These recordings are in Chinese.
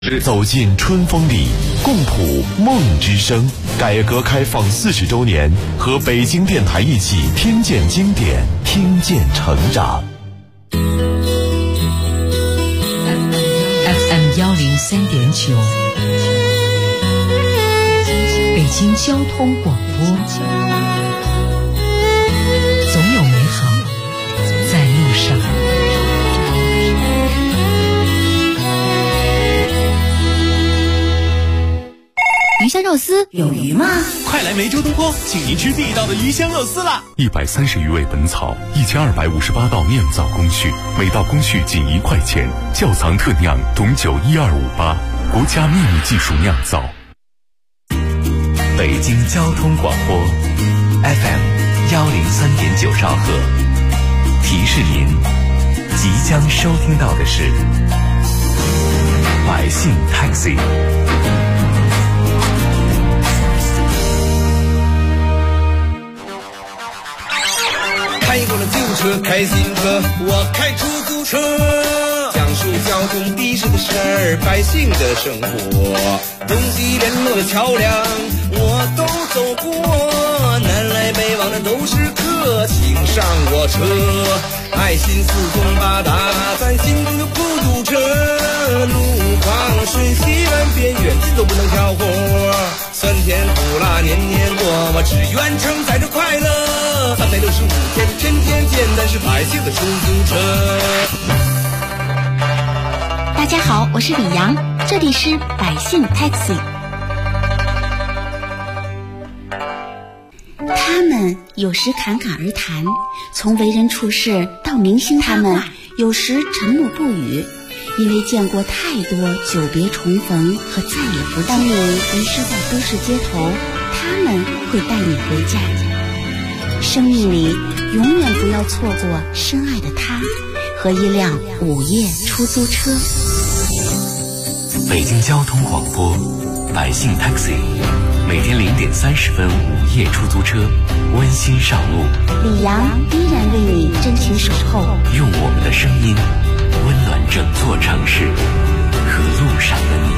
走进春风里，共谱梦之声。改革开放40周年，和北京电台一起听见经典，听见成长。 FM 103.9，北京交通广播。总有美好在路上。 鱼香肉丝有鱼吗？ 快来梅州东坡，请您吃地道的鱼香肉丝啦 ！130余味本草，1258道酿造工序，每道工序仅1块钱。窖藏特酿董酒12588，国家秘密技术酿造。 北京交通广播 FM 103.9兆赫，提示您即将收听到的是百姓 Taxi。 开过了救护车，开新车，我开出租车，讲述交通的士的事儿，百姓的生活，东西联络的桥梁我都走过，南来北往的都是客，请上我车，爱心四通八达，咱心中的孤独车，路况瞬息万变，远近都不能挑活，酸甜苦辣年年过，我只愿承载着快乐，365天天天见，但是百姓的出租车。 大家好，我是李阳，这里是百姓 Taxi。 他们有时侃侃而谈，从为人处事到明星他们有时沉默不语，因为见过太多久别重逢和再也不见。当你遗失在都市街头，他们会带你回家。生命里永远不要错过深爱的他和一辆午夜出租车。 北京交通广播百姓 Taxi， 每天0点30分午夜出租车温馨上路， 李阳依然为你真情守候， 用我们的声音温暖整座城市和路上的你。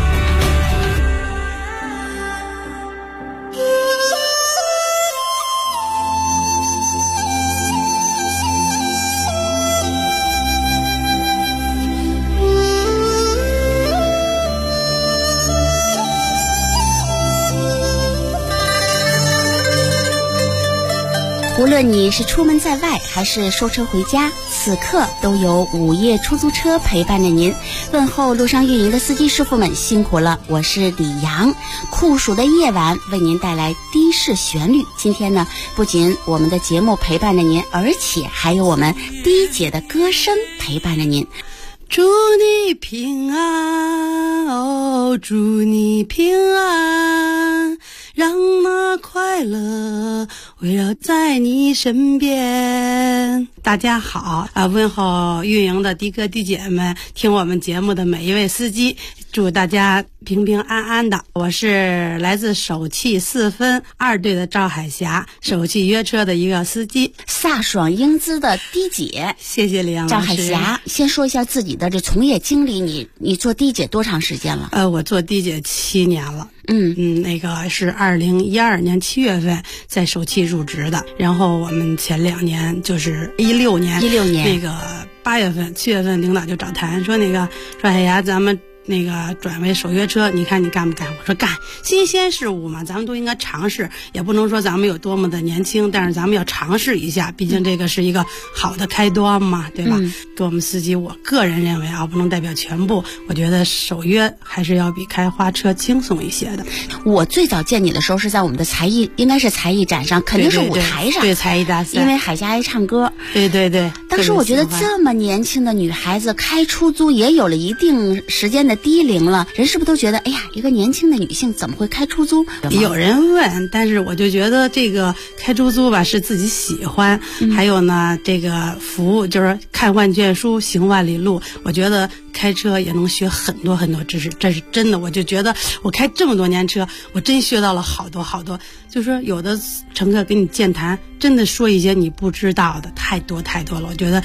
无论你是出门在外还是收车回家，此刻都有午夜出租车陪伴着您。问候路上运营的司机师傅们辛苦了，我是李阳。酷暑的夜晚为您带来的士旋律。今天呢，不仅我们的节目陪伴着您，而且还有我们第一姐的歌声陪伴着您。 祝你平安哦，祝你平安，让那快乐围绕在你身边。大家好啊，问候运营的的哥的姐们，听我们节目的每一位司机，祝大家平平安安的。我是来自首汽4分2队的赵海霞，首汽约车的一个司机， 飒爽英姿的的姐。 谢谢李阳老师。 赵海霞，先说一下自己的这从业经历，你做的姐多长时间了？ 我做的姐7年了。那个是2012年7月份在首汽入职的，然后我们前2年就是16年那个8月份7月份领导就找谈说海霞咱们那个转为首约车，你看你干不干？我说干，新鲜事物嘛，咱们都应该尝试，也不能说咱们有多么的年轻，但是咱们要尝试一下，毕竟这个是一个好的开端嘛，对吧？给我们司机，我个人认为啊，不能代表全部，我觉得首约还是要比开花车轻松一些的。 我最早见你的时候是在我们的应该是才艺展上，肯定是舞台上， 对才艺大赛， 因为海霞爱唱歌， 对。 当时我觉得这么年轻的女孩子开出租也有了一定时间的低龄了，人是不是都觉得，哎呀，一个年轻的女性怎么会开出租？ 有人问，但是我就觉得这个开出租吧是自己喜欢，还有呢，这个服务就是看万卷书，行万里路。我觉得开车也能学很多很多知识，这是真的。我就觉得我开这么多年车，我真学到了好多好多。就是说有的乘客跟你健谈，真的说一些你不知道的，太多太多了。我觉得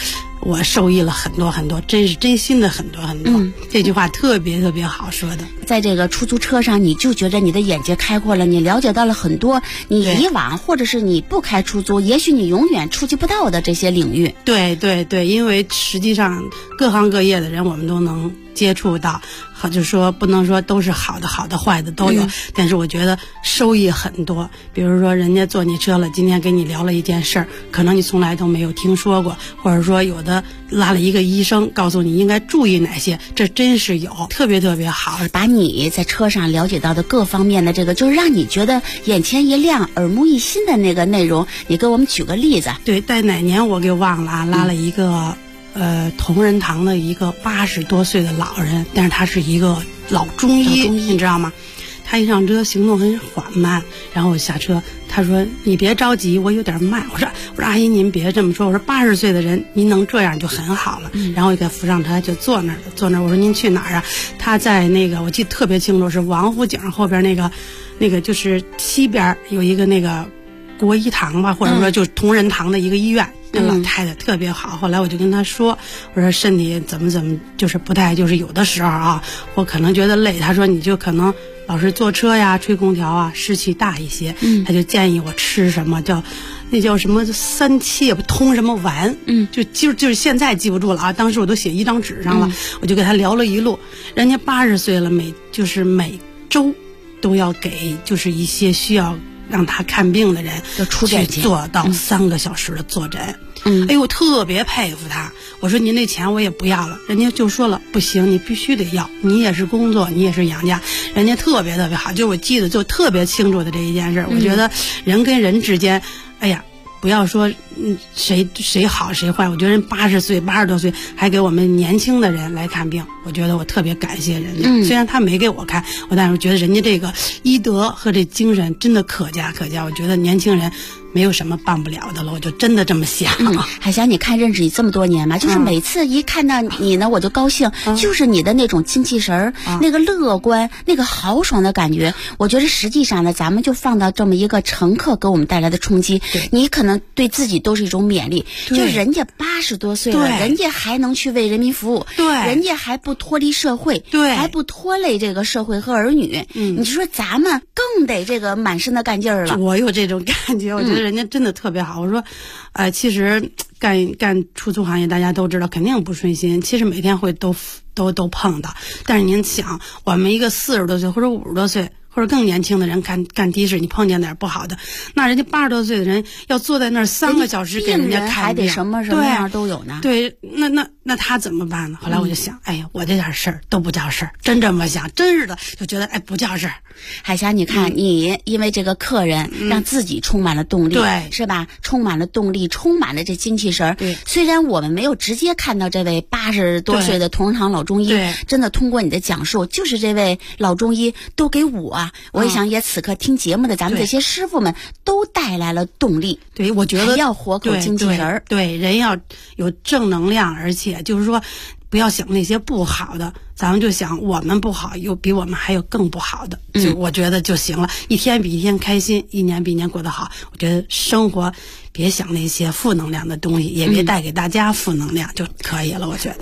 我受益了很多很多，真心的很多很多。这句话特别特别好说的。 在这个出租车上，你就觉得你的眼界开阔了，你了解到了很多你以往或者是你不开出租，也许你永远触及不到的这些领域。 对对对，因为实际上各行各业的人我们都能接触到，就是说不能说都是好的坏的都有，但是我觉得收益很多。比如说人家坐你车了，今天跟你聊了一件事儿，可能你从来都没有听说过，或者说有的拉了一个医生告诉你应该注意哪些，这真是有，特别特别好。 把你在车上了解到的各方面的这个，就是让你觉得眼前一亮耳目一新的那个内容，你给我们举个例子。 对，在哪年我给忘了啊，拉了一个同仁堂的一个80多岁的老人，但是他是一个老中医，你知道吗？他一上车行动很缓慢，然后我下车，他说你别着急，我有点慢。我说阿姨您别这么说，我说80岁的人您能这样就很好了。然后我给他扶上车就坐那儿，我说您去哪儿啊？他在那个我记得特别清楚，是王府井后边那个就是西边有一个那个国医堂吧，或者说就是同仁堂的一个医院。那老太太特别好，后来我就跟她说，我说身体怎么就是不太，就是有的时候啊我可能觉得累，她说你就可能老是坐车呀吹空调啊湿气大一些，她就建议我吃什么那叫什么3七通什么丸，就是现在记不住了啊，当时我都写一张纸上了，我就给她聊了一路。人家80岁了，每周都要给就是一些需要让他看病的人去做到3个小时的坐诊。哎呦，我特别佩服他。我说您那钱我也不要了，人家就说了不行，你必须得要，你也是工作，你也是养家。人家特别特别好，就我记得就特别清楚的这一件事。我觉得人跟人之间，哎呀，不要说谁好谁坏，我觉得人80岁80多岁还给我们年轻的人来看病，我觉得我特别感谢人家。虽然他没给我看，但是觉得人家这个医德和这精神真的可嘉可嘉。我觉得年轻人没有什么办不了的了，我就真的这么想。 海霞，你看认识你这么多年嘛，就是每次一看到你呢我就高兴，就是你的那种精气神儿，那个乐观，那个豪爽的感觉。我觉得实际上呢，咱们就放到这么一个乘客给我们带来的冲击，你可能对自己都是一种勉励，就人家80多岁了，人家还能去为人民服务，人家还不脱离社会，还不拖累这个社会和儿女，你说咱们更得这个满身的干劲儿了。 我有这种感觉，我觉得人家真的特别好。我说其实干出租行业大家都知道肯定不顺心，其实每天会都碰到。但是您想，我们一个40多岁或者50多岁或者更年轻的人干的士，你碰见点不好的，那人家80多岁的人要坐在那儿3个小时给人家看病， 还得什么样都有呢。 对，那他怎么办呢？后来我就想，哎呀，我这点事儿都不叫事儿，真这么想，真是的，就觉得不叫事儿。 海霞，你看，你因为这个客人让自己充满了动力， 对， 是吧？充满了动力，充满了这精气神。 对， 虽然我们没有直接看到这位80多岁的同仁堂老中医，真的通过你的讲述，就是这位老中医都给我也想也此刻听节目的咱们这些师傅们都带来了动力。 对，我觉得要活口精气神， 对，人要有正能量，而且就是说不要想那些不好的，咱们就想我们不好，有比我们还有更不好的，就我觉得就行了。一天比一天开心，一年比一年过得好。我觉得生活别想那些负能量的东西，也别带给大家负能量就可以了。我觉得。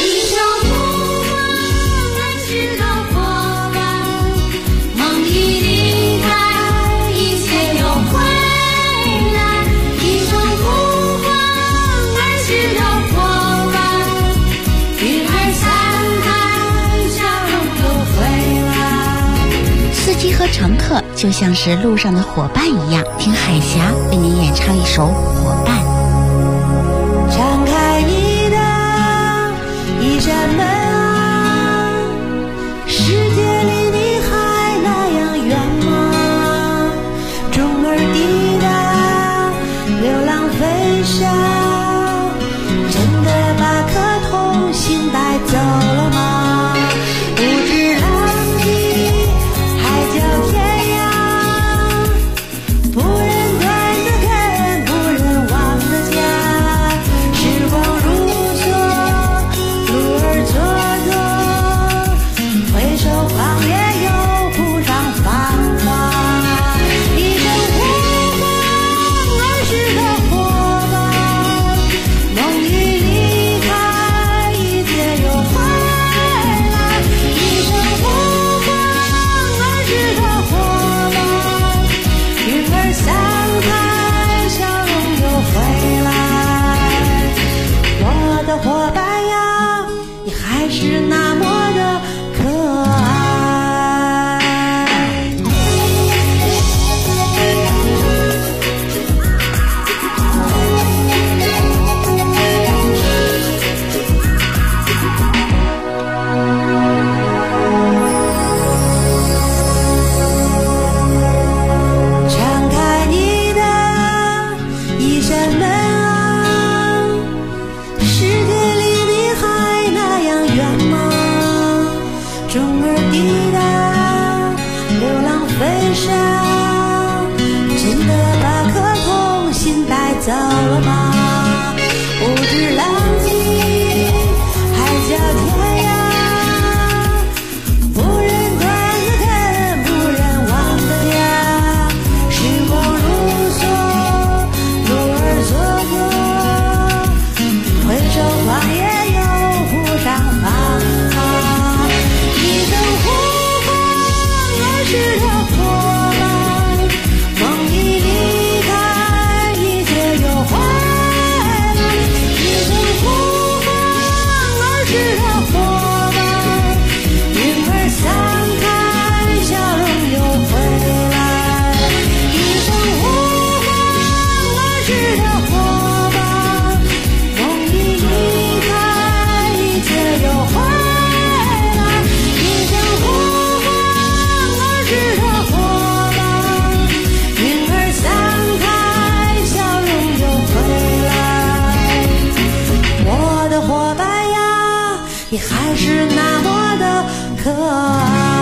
和乘客就像是路上的伙伴一样，听海霞为您演唱一首《伙伴》。 敞开你的一扇门啊，世界离你还那样远吗？中耳滴的流浪飞翔，真的把颗童心带走了吗？不知浪迹海角天涯，不忍断的根，不忍忘的家，时光还是那么的可爱。敞开你的一扇门啊，世界离你还那样远吗？钟儿滴答，流浪飞沙，真的把颗童心带走了吗？不知浪迹海角天涯，不忍断的根，不忍忘的家。时光如梭，路儿蹉跎，回首荒野又浮上芳华。一层湖光儿时的火把，梦一离开，一切又回来。一层湖光儿时的火把，云儿散开，笑容又回来。一层湖光儿时的火把，梦一离开，一切又回来。一层湖光儿时的火把，云儿散开，笑容又回来。我的伙伴呀，你还是那么的可爱。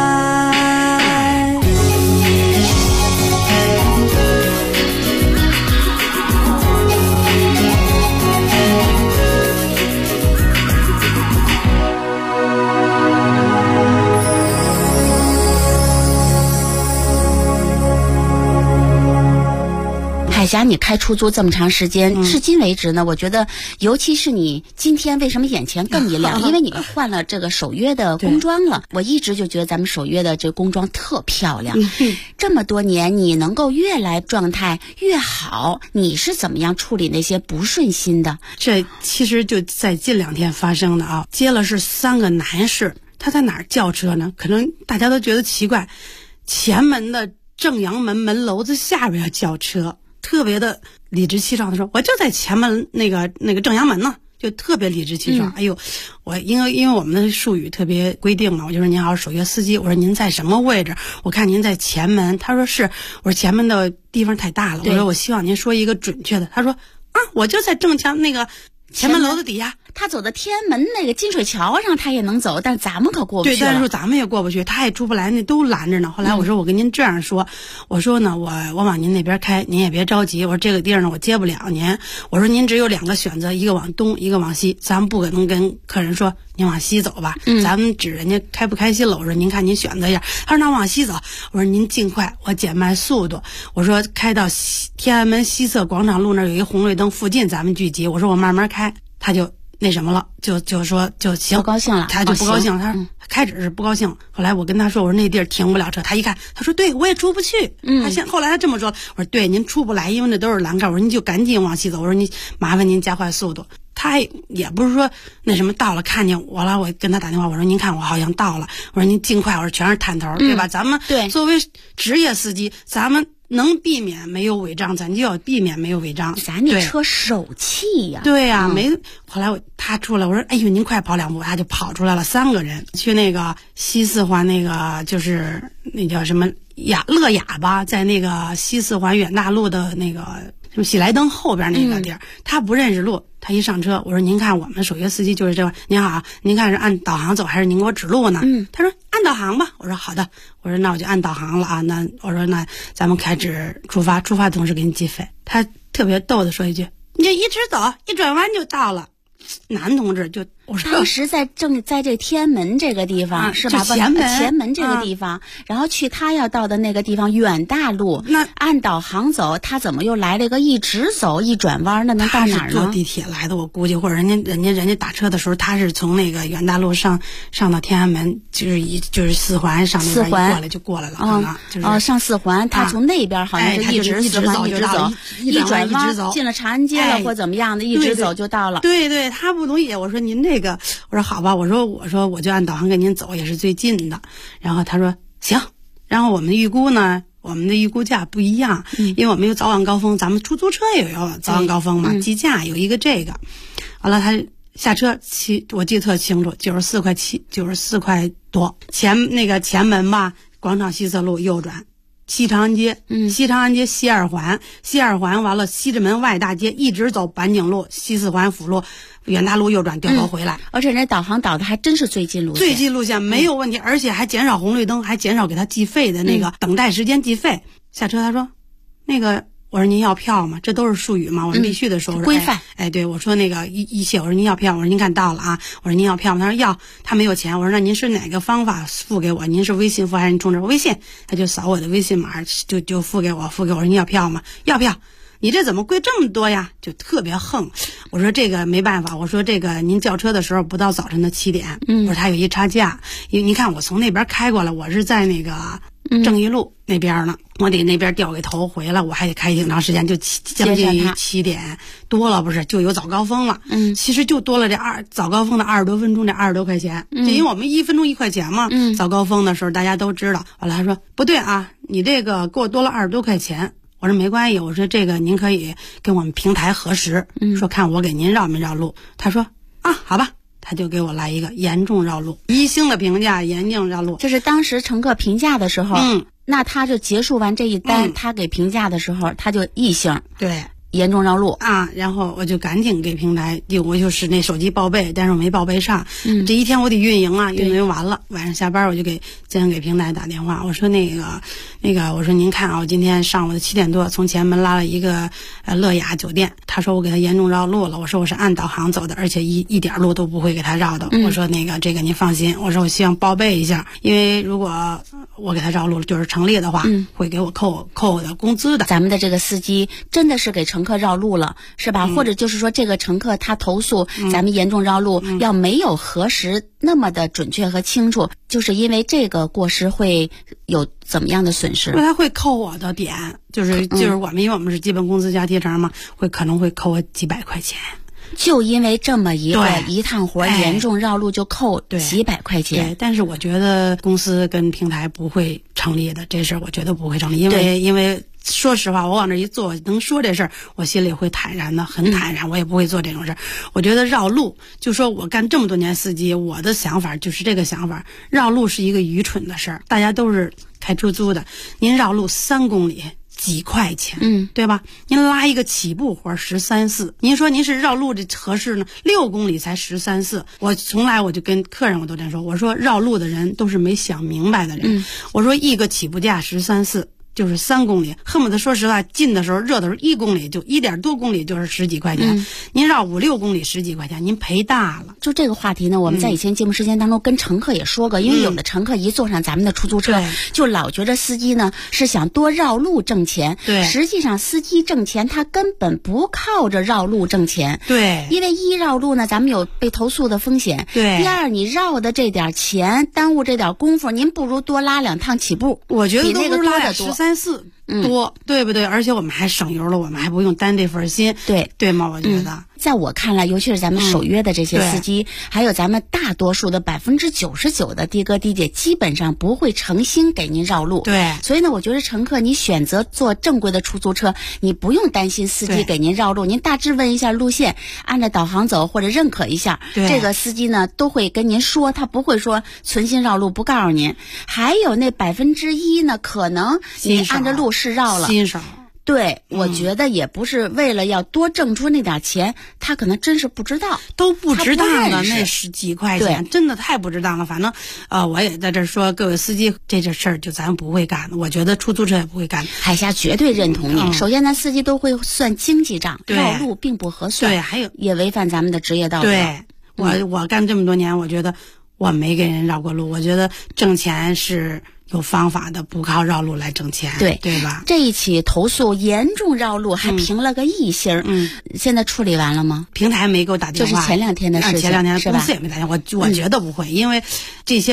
海霞，你开出租这么长时间，至今为止呢，我觉得，尤其是你今天为什么眼前更一亮？因为你们换了这个守约的工装了。我一直就觉得咱们守约的这个工装特漂亮。这么多年，你能够越来状态越好，你是怎么样处理那些不顺心的？ 这其实就在近2天发生的啊，接了是3个男士，他在哪儿叫车呢？可能大家都觉得奇怪，前门的正阳门门楼子下边要叫车。特别的理直气壮的说，我就在前门那个正阳门呢，就特别理直气壮。哎呦，我因为我们的术语特别规定嘛，我就说您好，守约司机，我说您在什么位置？我看您在前门。他说是，我说前门的地方太大了，我说我希望您说一个准确的。他说啊，我就在正前那个前门楼子底下。 他走到天安门那个金水桥上，他也能走，但是咱们可过不去了。 对，但是咱们也过不去，他也出不来，那都拦着呢。后来我说我跟您这样说，我说呢，我往您那边开，您也别着急。我说这个地儿呢，我接不了您。我说您只有2个选择，一个往东，一个往西。咱们不可能跟客人说您往西走吧，咱们指人家开不开心了。我说您看您选择一下。他说那往西走。我说您尽快，我减慢速度。我说开到天安门西侧广场路那儿有一红绿灯附近，咱们聚集。我说我慢慢开，他就那什么了，就说就行， 不高兴了， 他就不高兴，他开始是不高兴，后来我跟他说，我说那地儿停不了车，他一看，他说对，我也出不去，后来他这么说，我说对，您出不来，因为那都是栏杆，我说您就赶紧往西走，我说你麻烦您加快速度。他也不是说那什么到了看见我了，我跟他打电话，我说您看我好像到了，我说您尽快，我说全是探头，对吧？咱们作为职业司机，咱们能避免没有违章，咱就要避免没有违章。 咱那车手气呀， 对呀，后来他出来，我说哎呦您快跑2步，他就跑出来了，3个人去那个西四环那个就是那叫什么乐雅吧，在那个西四环远大路的那个什么喜来登后边那个地儿，他不认识路，他一上车，我说您看我们守约司机就是这样，您好，您看是按导航走还是您给我指路呢？他说按导航吧。我说好的，我说那我就按导航了啊。那我说那咱们开始出发的同时给你计费。他特别逗的说一句，你就一直走，一转弯就到了。男同志就我说当时在这天安门这个地方、是吧？前门这个地方、然后去他要到的那个地方远大路， 那按导航走，他怎么又来了一个一直走一转弯？那能到哪儿呢？ 他是坐地铁来的，我估计，或者人家打车的时候，他是从那个远大路上到天安门，就是四环上那边过来了。 上四环，他从那边好像是一直走，一转弯进了长安街了、或怎么样的，一直走就到了。 对，他不同意。我说您这这个，我说好吧，我说我就按导航给您走，也是最近的。然后他说行，然后我们预估呢，我们的预估价不一样，因为我们有早晚高峰，咱们出租车也有早晚高峰嘛，计价有一个这个。完了他下车我记得特清楚，94块多。前门吧，广场西侧路右转，西长安街，西长安街西二环完了西直门外大街一直走板井路、西四环辅路、远大路右转掉头回来。 而且那导航导的还真是最近路线没有问题，而且还减少红绿灯，还减少给他计费的那个等待时间计费。下车他说那个，我说您要票吗？这都是术语嘛，我说必须得说规范。 对，我说那个一切，我说您要票，我说您看到了啊，我说您要票吗？他说要，他没有钱。我说那您是哪个方法付给我？您是微信付还是您充值？微信，他就扫我的微信码，就付给我。我说您要票吗？要票。你这怎么贵这么多呀？就特别横。我说这个没办法，我说这个您叫车的时候不到早晨的7点，我说他有一差价，因为您看我从那边开过来，我是在那个正义路那边呢，我得那边掉个头回来，我还得开挺长时间，就将近于7点多了，不是就有早高峰了。其实就多了这早高峰的20多分钟，这20多块钱，就因为我们1分钟1块钱嘛。早高峰的时候大家都知道。完了他说不对啊，你这个给我多了20多块钱。我说没关系，我说这个您可以跟我们平台核实，说看我给您绕没绕路。他说啊，好吧。他就给我来一个严重绕路，1星的评价，严重绕路。 就是当时乘客评价的时候，那他就结束完这一单，他给评价的时候，他就1星， 对， 严重绕路啊。然后我就赶紧给平台，我就是那手机报备，但是我没报备上。这一天我得运营啊，运营完了，晚上下班我就经常给平台打电话，我说那个，我说您看啊，我今天上午的7点多从前门拉了一个乐雅酒店，他说我给他严重绕路了，我说我是按导航走的，而且一点路都不会给他绕的。我说那个这个您放心，我说我希望报备一下，因为如果我给他绕路了就是成立的话，会给我扣我的工资的。 咱们的这个司机真的是给乘客绕路了，是吧？或者就是说这个乘客他投诉咱们严重绕路，要没有核实那么的准确和清楚，就是因为这个过失会有怎么样的损失？ 他会扣我的点，就是我们因为我们是基本工资加提成嘛，可能会扣我几百块钱。 就因为这么一趟活严重绕路就扣几百块钱。 对，但是我觉得公司跟平台不会成立的，这事儿我觉得不会成立，因为说实话，我往这一坐，能说这事儿，我心里会坦然的，很坦然，我也不会做这种事儿。我觉得绕路，就说我干这么多年司机，我的想法就是这个想法，绕路是一个愚蠢的事儿。大家都是开出租的，您绕路3公里。几块钱，对吧？您拉一个起步活13、4，您说您是绕路这合适呢？6公里才13、4，我从来我就跟客人我都这样说，我说绕路的人都是没想明白的人，我说一个起步价13、4。就是3公里，恨不得说实话，近的时候热的时候1公里就1点多公里就是10几块钱，您绕5、6公里10几块钱，您赔大了。 就这个话题呢，我们在以前节目时间当中跟乘客也说过，因为有的乘客一坐上咱们的出租车，就老觉得司机呢是想多绕路挣钱， 对， 实际上司机挣钱他根本不靠着绕路挣钱， 对， 因为一绕路呢，咱们有被投诉的风险， 对， 第二你绕的这点钱，耽误这点功夫，您不如多拉2趟起步， 我觉得比那个多得多。13、4多，对不对？而且我们还省油了，我们还不用担这份心，对吗？我觉得。 在我看来，尤其是咱们守约的这些司机，还有咱们大多数的99%的的哥的姐，基本上不会诚心给您绕路。 对， 所以呢，我觉得乘客你选择坐正规的出租车，你不用担心司机给您绕路，您大致问一下路线，按照导航走或者认可一下，这个司机呢都会跟您说，他不会说存心绕路不告诉您。还有那1%呢，可能你按着路是绕了， 新手。 对，我觉得也不是为了要多挣出那点钱，他可能真是不知道， 都不值当的那10几块钱，真的太不值当了。反正我也在这说，各位司机，这事儿就咱不会干的，我觉得出租车也不会干。 海霞绝对认同你。首先，咱司机都会算经济账，绕路并不合算， 对，还有也违反咱们的职业道德。 对，我干这么多年，我觉得我没给人绕过路，我觉得挣钱是有方法的，不靠绕路来挣钱，对吧？ 这一起投诉严重绕路，还评了个1星，现在处理完了吗？ 平台没给我打电话， 就是前2天的事情， 前2天是吧？ 公司也没打电话，我觉得不会，因为这些是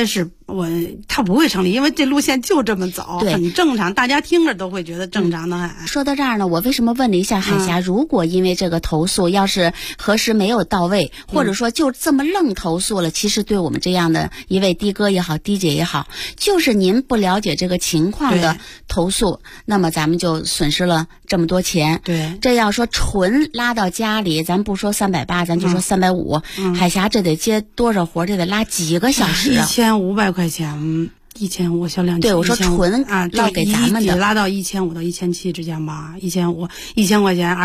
它不会成立，因为这路线就这么走，很正常，大家听着都会觉得正常的很。 说到这儿呢，我为什么问了一下海霞，如果因为这个投诉要是核实没有到位，或者说就这么愣投诉了，其实对我们这样的一位的哥也好，的姐也好，就是您不了解这个情况的投诉，那么咱们就损失了这么多钱。 对， 这要说纯拉到家里，咱不说380，咱就说350，海霞这得接多少活？这得拉几个小时啊 ？1500块钱。1500小2， 对，我说纯啊， 捞给咱们的， 拉到1500到1700之间吧，1000块钱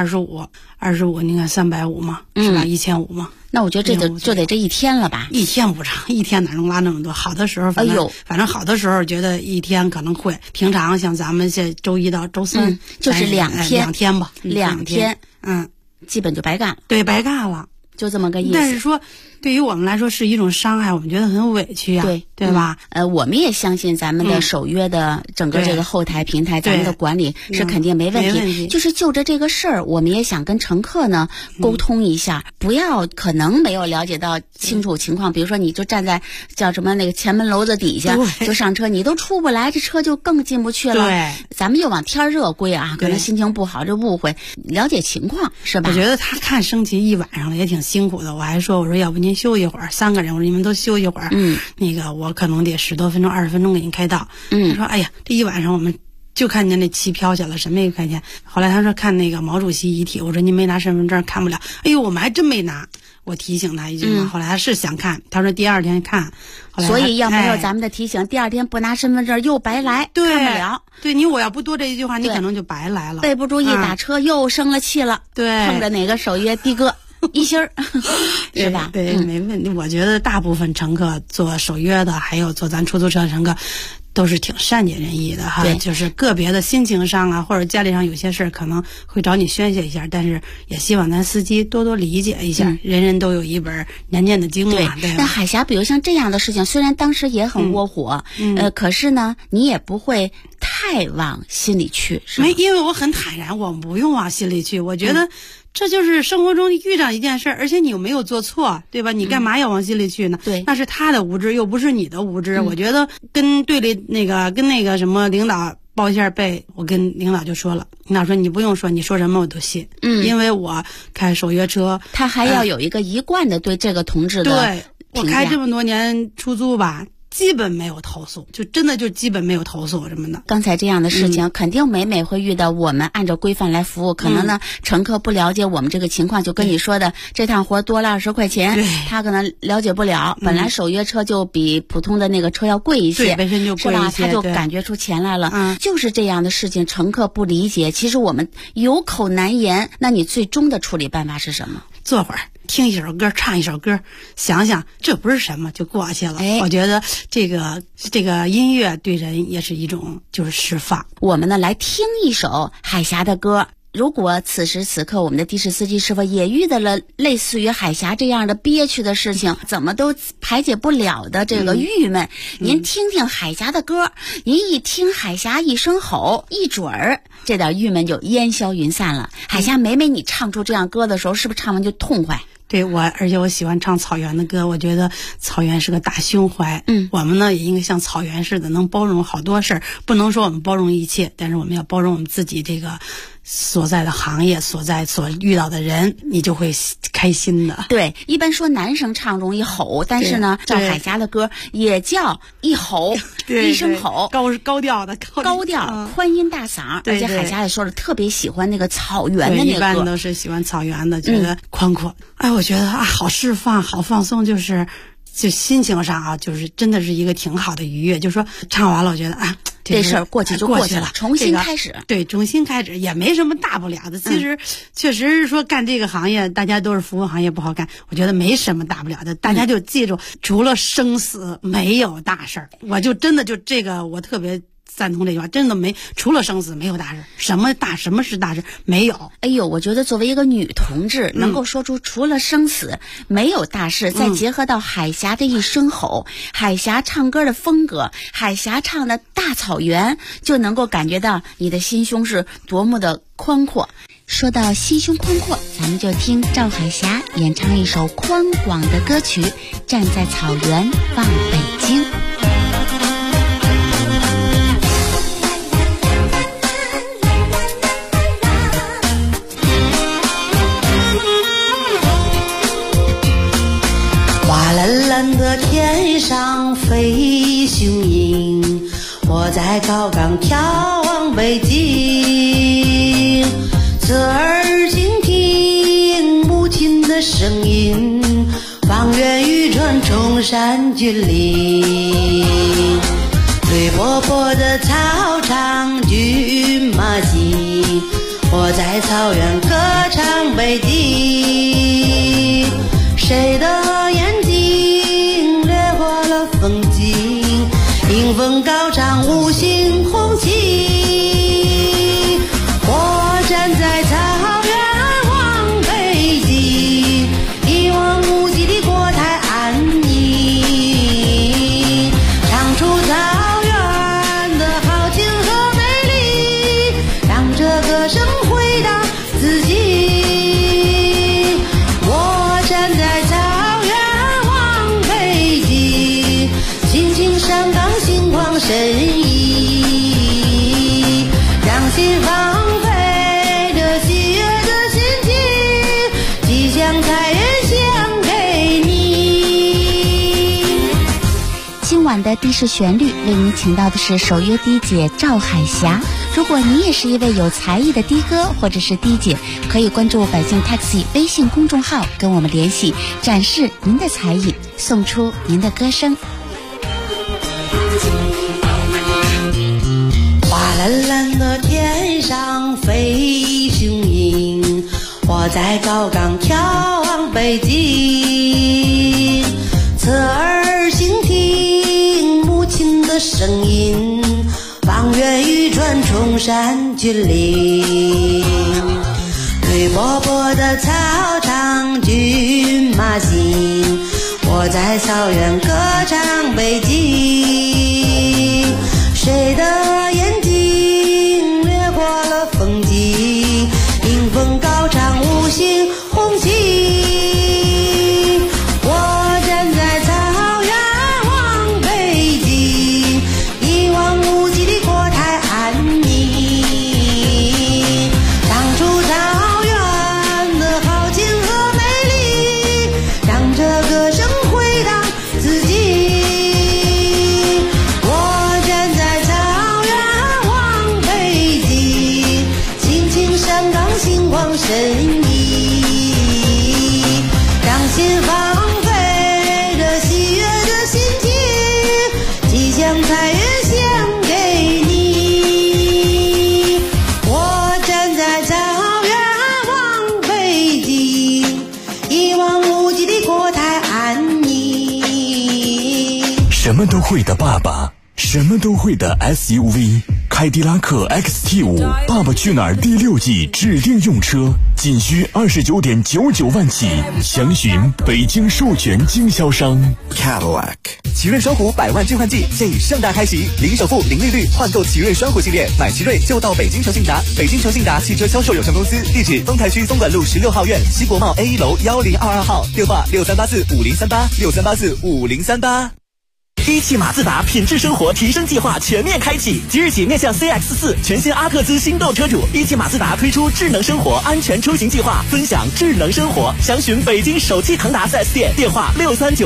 25，你看350嘛，是吧？1500嘛。 那我觉得这就得这一天了吧？ 一天不长，一天哪能拉那么多？好的时候，反正好的时候觉得一天可能会，平常像咱们这周一到周三， 就是2 天吧 ，2天，基本就白干了。 对，白干了。 就这么个意思。 但是说对于我们来说是一种伤害，我们觉得很委屈啊，对吧？ 我们也相信咱们的守约的整个这个后台平台，咱们的管理是肯定没问题。就是就着这个事儿，我们也想跟乘客呢沟通一下，不要可能没有了解到清楚情况，比如说你就站在叫什么那个前门楼子底下就上车，你都出不来，这车就更进不去了。 对， 咱们又往天热归啊，可能心情不好，这误会，了解情况是吧？ 我觉得他看升旗一晚上了也挺辛苦的，我还说要不您休一会儿，3个人我说你们都休一会儿，那个我可能得10多分钟20分钟给您开道。他说哎呀，这一晚上我们就看见那旗飘下了，什么也看见。后来他说看那个毛主席遗体，我说您没拿身份证看不了。哎呦，我们还真没拿。我提醒他一句嘛，后来他是想看，他说第2天看。 所以要没有咱们的提醒，第2天不拿身份证又白来，看不了。 对，我要不多这一句话，你可能就白来了。 备不注意打车又生了气了， 对， 碰着哪个守约的哥一心儿，是吧？ 对，没问题。我觉得大部分乘客坐守约的，还有坐咱出租车的乘客，都是挺善解人意的哈。就是个别的心情上啊，或者家里上有些事儿可能会找你宣泄一下，但是也希望咱司机多多理解一下。人人都有一本年鉴的经嘛。对。 但海霞，比如像这样的事情，虽然当时也很窝火，可是呢，你也不会太往心里去，是吧？ 因为我很坦然，我不用往心里去。我觉得这就是生活中遇上一件事，而且你又没有做错，对吧？你干嘛要往心里去呢？ 对， 那是他的无知，又不是你的无知。我觉得跟那个什么领导报一下备，我跟领导就说了，领导说你不用说，你说什么我都信。因为我开守约车， 他还要有一个一贯的对这个同志的对我开这么多年出租吧。基本没有投诉，就真的就基本没有投诉什么的。 刚才这样的事情，肯定每会遇到。我们按照规范来服务，可能呢，乘客不了解我们这个情况，就跟你说的这趟活多了20块钱，他可能了解不了。本来守约车就比普通的那个车要贵一些， 本身就贵一些， 是吧？他就感觉出钱来了。就是这样的事情，乘客不理解，其实我们有口难言。那你最终的处理办法是什么？ 坐会儿。听一首歌，唱一首歌，想想这不是什么就过去了。我觉得这个音乐对人也是一种就是释放。 我们呢来听一首海霞的歌。如果此时此刻我们的的士司机师傅也遇到了类似于海霞这样的憋屈的事情，怎么都排解不了的这个郁闷，您听听海霞的歌，您一听海霞一声吼，一准儿这点郁闷就烟消云散了。海霞每你唱出这样歌的时候，是不是唱完就痛快？ 对，而且我喜欢唱草原的歌，我觉得草原是个大胸怀。我们呢也应该像草原似的，能包容好多事儿。不能说我们包容一切，但是我们要包容我们自己这个所在的行业，所遇到的人，你就会开心的。 对，一般说男生唱容易吼，但是呢，赵海霞的歌也叫一吼，一声吼， 高调的高调，宽音大嗓。而且海霞也说了，特别喜欢那个草原的那个歌， 一般都是喜欢草原的，觉得宽阔。我觉得好释放，好放松，就心情上啊，就是真的是一个挺好的愉悦。就是说唱完了，我觉得这事儿过去就过去了，重新开始。 对，重新开始也没什么大不了的。其实确实是说干这个行业，大家都是服务行业不好干，我觉得没什么大不了的。大家就记住，除了生死没有大事儿。我就真的就这个，我特别赞同这句话，真的除了生死没有大事，什么是大事没有。 哎呦，我觉得作为一个女同志，能够说出除了生死没有大事，再结合到海霞这一声吼，海霞唱歌的风格，海霞唱的大草原，就能够感觉到你的心胸是多么的宽阔。说到心胸宽阔，咱们就听赵海霞演唱一首宽广的歌曲《站在草原望北京》。 我在高岗眺望北京，侧耳倾听母亲的声音，方圆雨传崇山峻岭。绿波波的草场骏马行，我在草原歌唱北京。谁的眼睛掠过了风景，迎风高唱五星红旗。我站在草原望北京，一望无际的国泰安宁，唱出草原的豪情和美丽，让这歌声回到自己。我站在草原望北京，轻轻上岗心旷神怡，让心放飞着喜悦的心情，吉祥财源献给你。 今晚的的士旋律为您请到的是首约的姐赵海霞。如果你也是一位有才艺的的哥或者是的姐，可以关注北京 Taxi 微信公众号跟我们联系，展示您的才艺，送出您的歌声。 花蓝蓝的天上飞雄鹰，我在高岗眺望北京，侧耳倾听母亲的声音，方圆雨传崇山峻岭。绿波波的草场骏马行，我在草原歌唱北京。谁的眼睛掠过了风景，迎风高唱五星红旗。我站在草原望北京，一望无际的国泰安宁，唱出草原的豪情和美丽，让这歌声回荡自己。我站在草原望北京，轻轻上岗心旷神怡，让心放飞着喜悦的心情，吉祥财源献给你。我站在草原望北京，一望无际的国泰安宁。 什么都会的爸爸，什么都会的 SUV， 凯迪拉克 XT5 爸爸去哪儿第6季指定用车，仅需29.99万起，详询北京授权经销商 Cadillac。 奇瑞双虎100万置换季现已盛大开启，零首付、零利率换购奇瑞双虎系列，买奇瑞就到北京诚信达。北京诚信达汽车销售有限公司，地址丰台区松管路16号院西国贸 A1 楼1022号，电话63845038，63845038。一汽马自达品质生活提升计划全面开启，即日起面向 CX-4 全新阿特兹心动车主，一汽马自达推出智能生活安全出行计划，分享智能生活，详询北京首汽腾达 4S 店，电话639